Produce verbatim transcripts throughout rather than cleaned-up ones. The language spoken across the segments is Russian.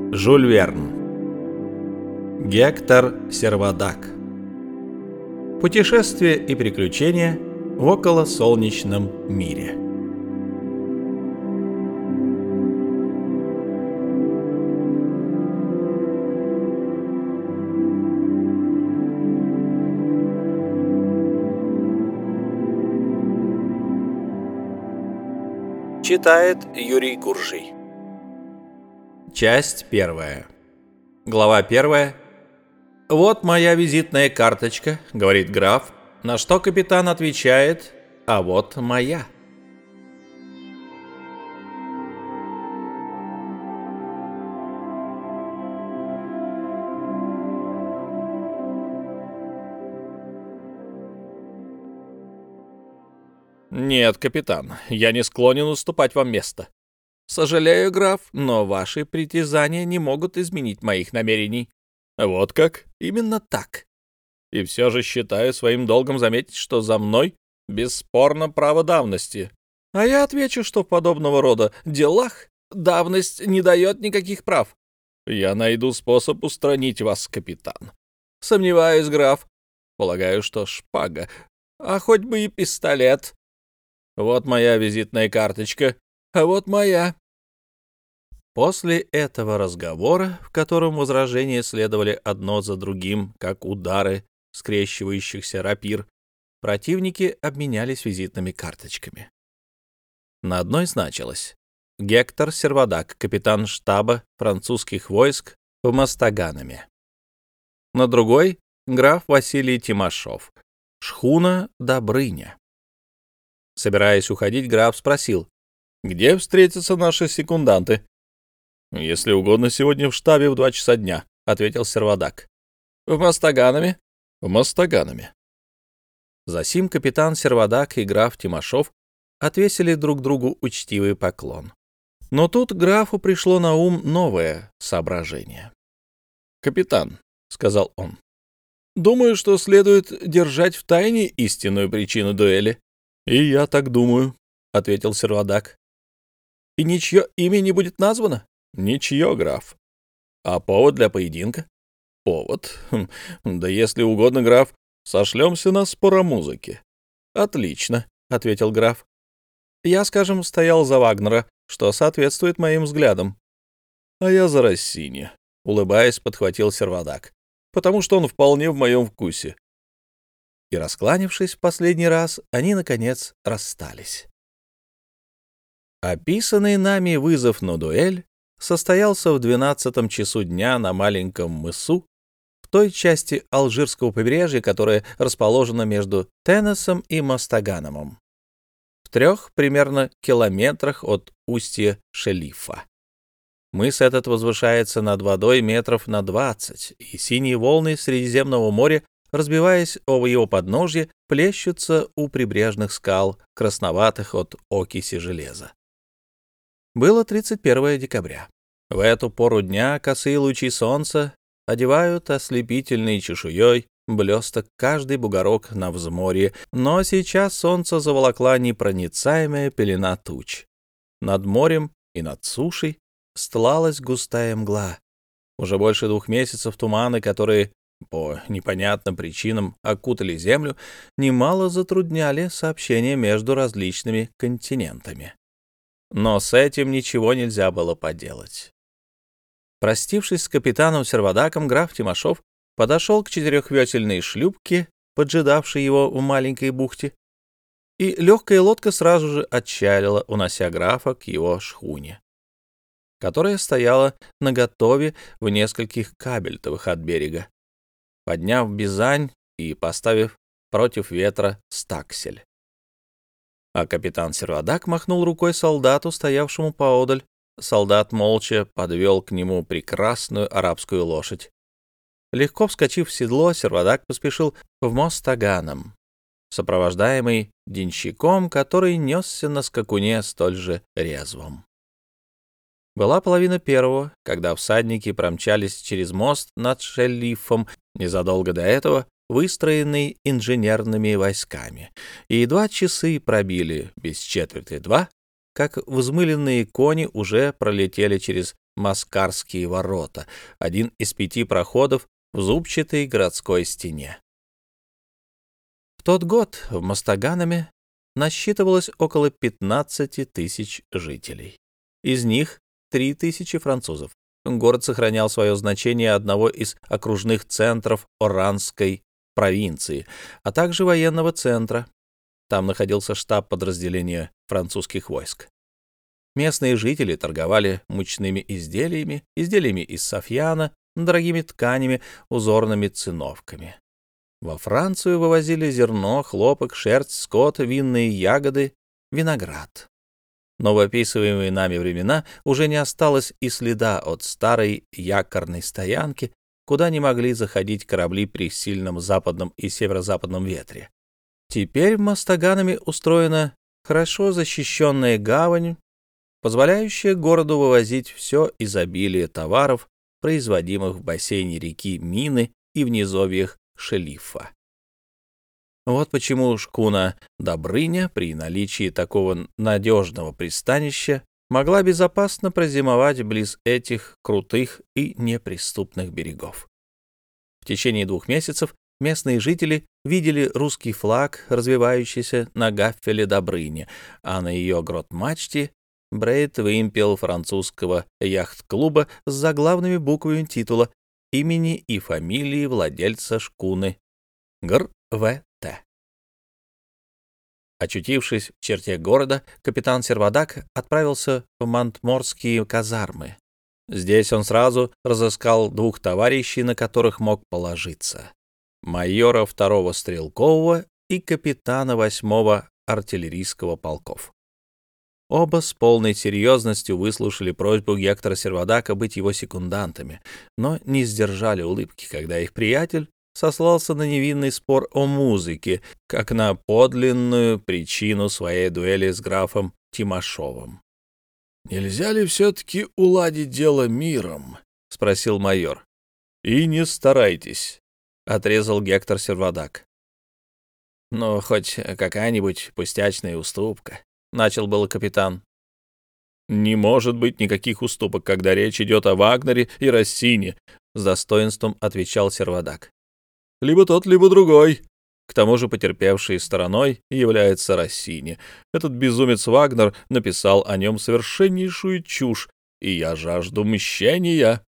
Жюль Верн. Гектор Сервадак. Путешествия и приключения в околосолнечном мире. Читает Юрий Гуржий. Часть первая. Глава первая. «Вот моя визитная карточка», — говорит граф, на что капитан отвечает: «А вот моя». «Нет, капитан, я не склонен уступать вам место. Сожалею, граф, но ваши притязания не могут изменить моих намерений». «Вот как? Именно так. И все же считаю своим долгом заметить, что за мной бесспорно право давности. А я отвечу, что в подобного рода делах давность не дает никаких прав. Я найду способ устранить вас, капитан». «Сомневаюсь, граф. Полагаю, что шпага, а хоть бы и пистолет. Вот моя визитная карточка, а вот моя». После этого разговора, в котором возражения следовали одно за другим, как удары скрещивающихся рапир, противники обменялись визитными карточками. На одной значилось: Гектор Сервадак, капитан штаба французских войск в Мостаганаме. На другой — граф Василий Тимошов, шхуна Добрыня. Собираясь уходить, граф спросил: «Где встретятся наши секунданты?» «Если угодно, сегодня в штабе в два часа дня», — ответил Сервадак. «В Мостаганаме?» «В Мостаганаме». Засим капитан Сервадак и граф Тимошов отвесили друг другу учтивый поклон. Но тут графу пришло на ум новое соображение. «Капитан», — сказал он, — «думаю, что следует держать в тайне истинную причину дуэли». «И я так думаю», — ответил Сервадак. «И ничье имя не будет названо?» «Ничье, граф». «А повод для поединка?» «Повод? Хм, да если угодно, граф, сошлемся на спор о музыке». «Отлично», — ответил граф. «Я, скажем, стоял за Вагнера, что соответствует моим взглядам». «А я за Россини», — улыбаясь, подхватил Сервадак, «потому что он вполне в моем вкусе». И, раскланившись в последний раз, они, наконец, расстались. Описанный нами вызов на дуэль состоялся в двенадцатом часу дня на маленьком мысу, в той части Алжирского побережья, которая расположена между Теннесом и Мостаганамом, в трех примерно километрах от устья Шелифа. Мыс этот возвышается над водой метров на двадцать, и синие волны Средиземного моря, разбиваясь об его подножье, плещутся у прибрежных скал, красноватых от окиси железа. Было тридцать первое декабря. В эту пору дня косые лучи солнца одевают ослепительной чешуей блесток каждый бугорок на взморье, но сейчас солнце заволокла непроницаемая пелена туч. Над морем и над сушей стлалась густая мгла. Уже больше двух месяцев туманы, которые по непонятным причинам окутали землю, немало затрудняли сообщение между различными континентами. Но с этим ничего нельзя было поделать. Простившись с капитаном Сервадаком, граф Тимошов подошел к четырехвесельной шлюпке, поджидавшей его в маленькой бухте, и легкая лодка сразу же отчалила, унося графа к его шхуне, которая стояла наготове в нескольких кабельтовых от берега, подняв бизань и поставив против ветра стаксель. А капитан Сервадак махнул рукой солдату, стоявшему поодаль. Солдат молча подвел к нему прекрасную арабскую лошадь. Легко вскочив в седло, Сервадак поспешил в Мостаганам, сопровождаемый денщиком, который несся на скакуне столь же резвом. Была половина первого, когда всадники промчались через мост над Шелифом, незадолго до этого выстроенный инженерными войсками, и едва часы пробили без четверти два, как взмыленные кони уже пролетели через Маскарские ворота, один из пяти проходов в зубчатой городской стене. В тот год в Мостаганаме насчитывалось около пятнадцати тысяч жителей. Из них три тысячи французов. Город сохранял свое значение одного из окружных центров Оранской провинции, а также военного центра. Там находился штаб подразделения французских войск. Местные жители торговали мучными изделиями, изделиями из софьяна, дорогими тканями, узорными циновками. Во Францию вывозили зерно, хлопок, шерсть, скот, винные ягоды, виноград. Но в описываемые нами времена уже не осталось и следа от старой якорной стоянки, куда не могли заходить корабли при сильном западном и северо-западном ветре. Теперь в Мостаганаме устроена хорошо защищенная гавань, позволяющая городу вывозить все изобилие товаров, производимых в бассейне реки Мины и в низовьях Шелифа. Вот почему шкуна «Добрыня» при наличии такого надежного пристанища могла безопасно прозимовать близ этих крутых и неприступных берегов. В течение двух месяцев местные жители видели русский флаг, развивающийся на гафеле Добрыни, а на ее грот-мачте — брейд-вымпел французского яхт-клуба с заглавными буквами титула, имени и фамилии владельца шкуны Гр В Т. Очутившись в черте города, капитан Сервадак отправился в Монтморские казармы. Здесь он сразу разыскал двух товарищей, на которых мог положиться: майора второго стрелкового и капитана восьмого артиллерийского полков. Оба с полной серьезностью выслушали просьбу Гектора Сервадака быть его секундантами, но не сдержали улыбки, когда их приятель сослался на невинный спор о музыке, как на подлинную причину своей дуэли с графом Тимошовым. «Нельзя ли все-таки уладить дело миром?» — спросил майор. «И не старайтесь», — отрезал Гектор Сервадак. «Ну, хоть какая-нибудь пустячная уступка», — начал был капитан. «Не может быть никаких уступок, когда речь идет о Вагнере и Россине», — с достоинством отвечал Сервадак. «Либо тот, либо другой. К тому же потерпевшей стороной является Россини. Этот безумец Вагнер написал о нем совершеннейшую чушь, и я жажду мщения».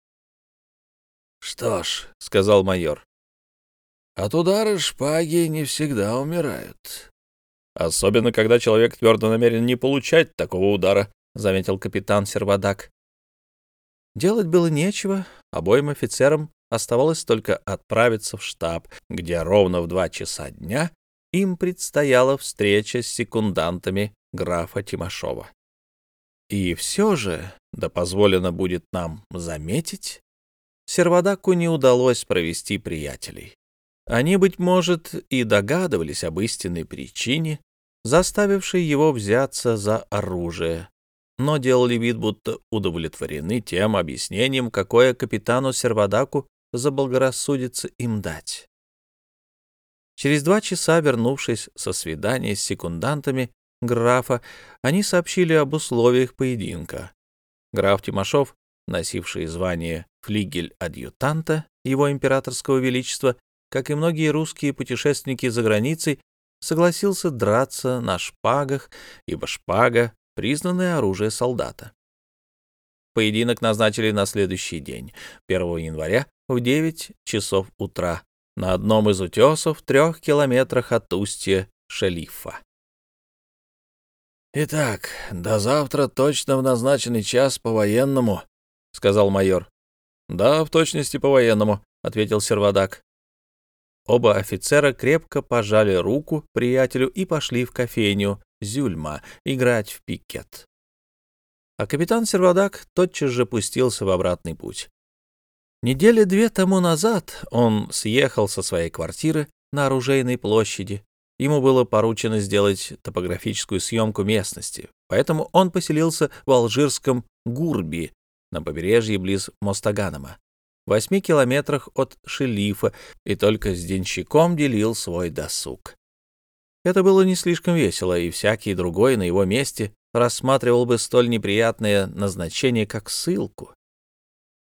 «Что ж», — сказал майор, — «от удара шпаги не всегда умирают». «Особенно, когда человек твердо намерен не получать такого удара», — заметил капитан Сервадак. Делать было нечего, обоим офицерам оставалось только отправиться в штаб, где ровно в два часа дня им предстояла встреча с секундантами графа Тимошова. И все же, да позволено будет нам заметить, Сервадаку не удалось провести приятелей. Они, быть может, и догадывались об истинной причине, заставившей его взяться за оружие, но делали вид, будто удовлетворены тем объяснением, какое капитану Сервадаку заблагорассудится им дать. Через два часа, вернувшись со свидания с секундантами графа, они сообщили об условиях поединка. Граф Тимошов, носивший звание флигель-адъютанта его императорского величества, как и многие русские путешественники за границей, согласился драться на шпагах, ибо шпага — признанное оружие солдата. Поединок назначили на следующий день, первого января, в девять часов утра, на одном из утесов в трех километрах от устья Шелифа. «Итак, до завтра точно в назначенный час по-военному», — сказал майор. «Да, в точности по-военному», — ответил Сервадак. Оба офицера крепко пожали руку приятелю и пошли в кофейню «Зюльма» играть в пикет. А капитан Сервадак тотчас же пустился в обратный путь. Недели две тому назад он съехал со своей квартиры на Оружейной площади. Ему было поручено сделать топографическую съемку местности, поэтому он поселился в алжирском Гурби на побережье близ Мостаганама, в восьми километрах от Шелифа, и только с денщиком делил свой досуг. Это было не слишком весело, и всякий другой на его месте рассматривал бы столь неприятное назначение, как ссылку.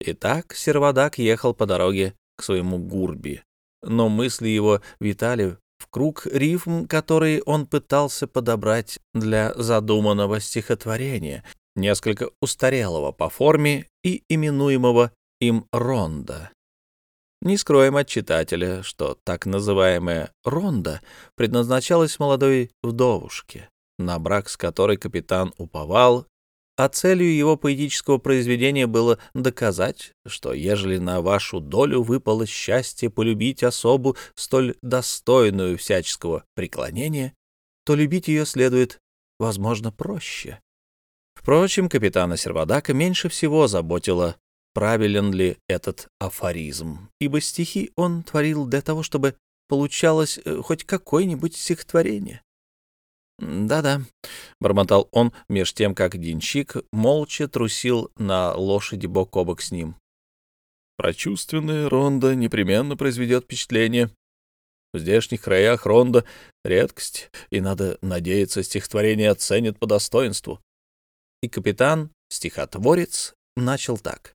Итак, Сервадак ехал по дороге к своему гурби, но мысли его витали в круг рифм, которые он пытался подобрать для задуманного стихотворения, несколько устарелого по форме и именуемого им ронда. Не скроем от читателя, что так называемая ронда предназначалась молодой вдовушке, на брак с которой капитан уповал, а целью его поэтического произведения было доказать, что ежели на вашу долю выпало счастье полюбить особу столь достойную всяческого преклонения, то любить ее следует, возможно, проще. Впрочем, капитана Сервадака меньше всего заботило, правилен ли этот афоризм, ибо стихи он творил для того, чтобы получалось хоть какое-нибудь стихотворение. «Да-да», — бормотал он, меж тем, как денщик молча трусил на лошади бок о бок с ним. «Прочувственная ронда непременно произведет впечатление. В здешних краях ронда — редкость, и, надо надеяться, стихотворение оценят по достоинству». И капитан, стихотворец, начал так.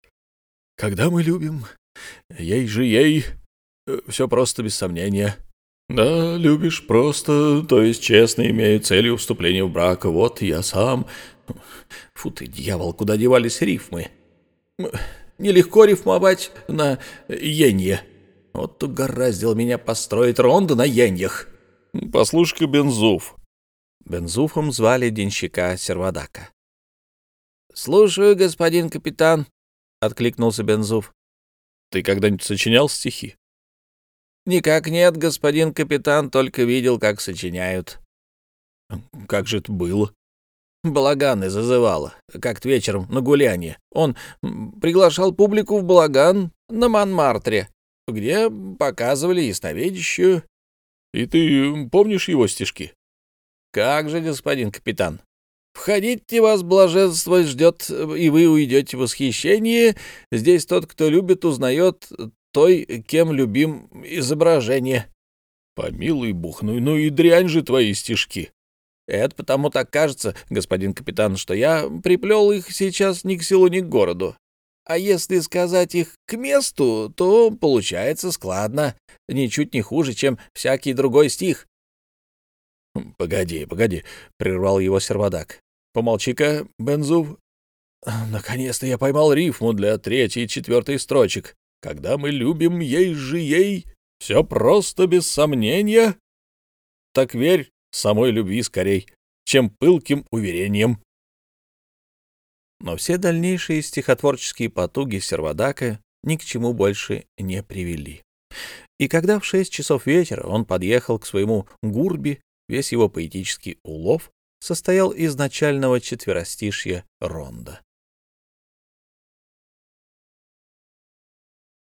«Когда мы любим, ей же ей, все просто без сомнения». Да, любишь просто, то есть честно, имея целью вступления в брак. Вот я сам... Фу ты, дьявол, куда девались рифмы? Нелегко рифмовать на енье. Вот угораздило меня построить ронду на еньях. Послушай-ка, Бензуф. Бензуфом звали денщика Сервадака. «Слушаю, господин капитан», — откликнулся Бензуф. «Ты когда-нибудь сочинял стихи?» «Никак нет, господин капитан, только видел, как сочиняют». «Как же это было?» «Балаганы зазывало, как-то вечером на гулянье. Он приглашал публику в балаган на Монмартре, где показывали ясновидящую». «И ты помнишь его стишки?» «Как же, господин капитан. Входите, вас блаженство ждет, и вы уйдете в восхищение. Здесь тот, кто любит, узнает той, кем любим изображение». «Помилуй бог, ну, ну и дрянь же твои стишки». «Это потому так кажется, господин капитан, что я приплел их сейчас ни к селу, ни к городу. А если сказать их к месту, то получается складно, ничуть не хуже, чем всякий другой стих». «Погоди, погоди», — прервал его Сервадак. «Помолчи-ка, Бензуф. Наконец-то я поймал рифму для третьей и четвертой строчек. Когда мы любим, ей же ей, все просто без сомнения. Так верь самой любви скорей, чем пылким уверением». Но все дальнейшие стихотворческие потуги Сервадака ни к чему больше не привели. И когда в шесть часов вечера он подъехал к своему гурби, весь его поэтический улов состоял из начального четверостишья ронда.